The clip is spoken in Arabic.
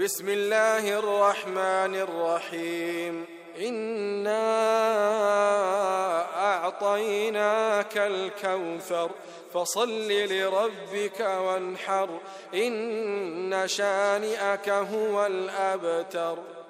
بسم الله الرحمن الرحيم إنا أعطيناك الكوثر فصل لربك وانحر إن شانئك هو الأبتر.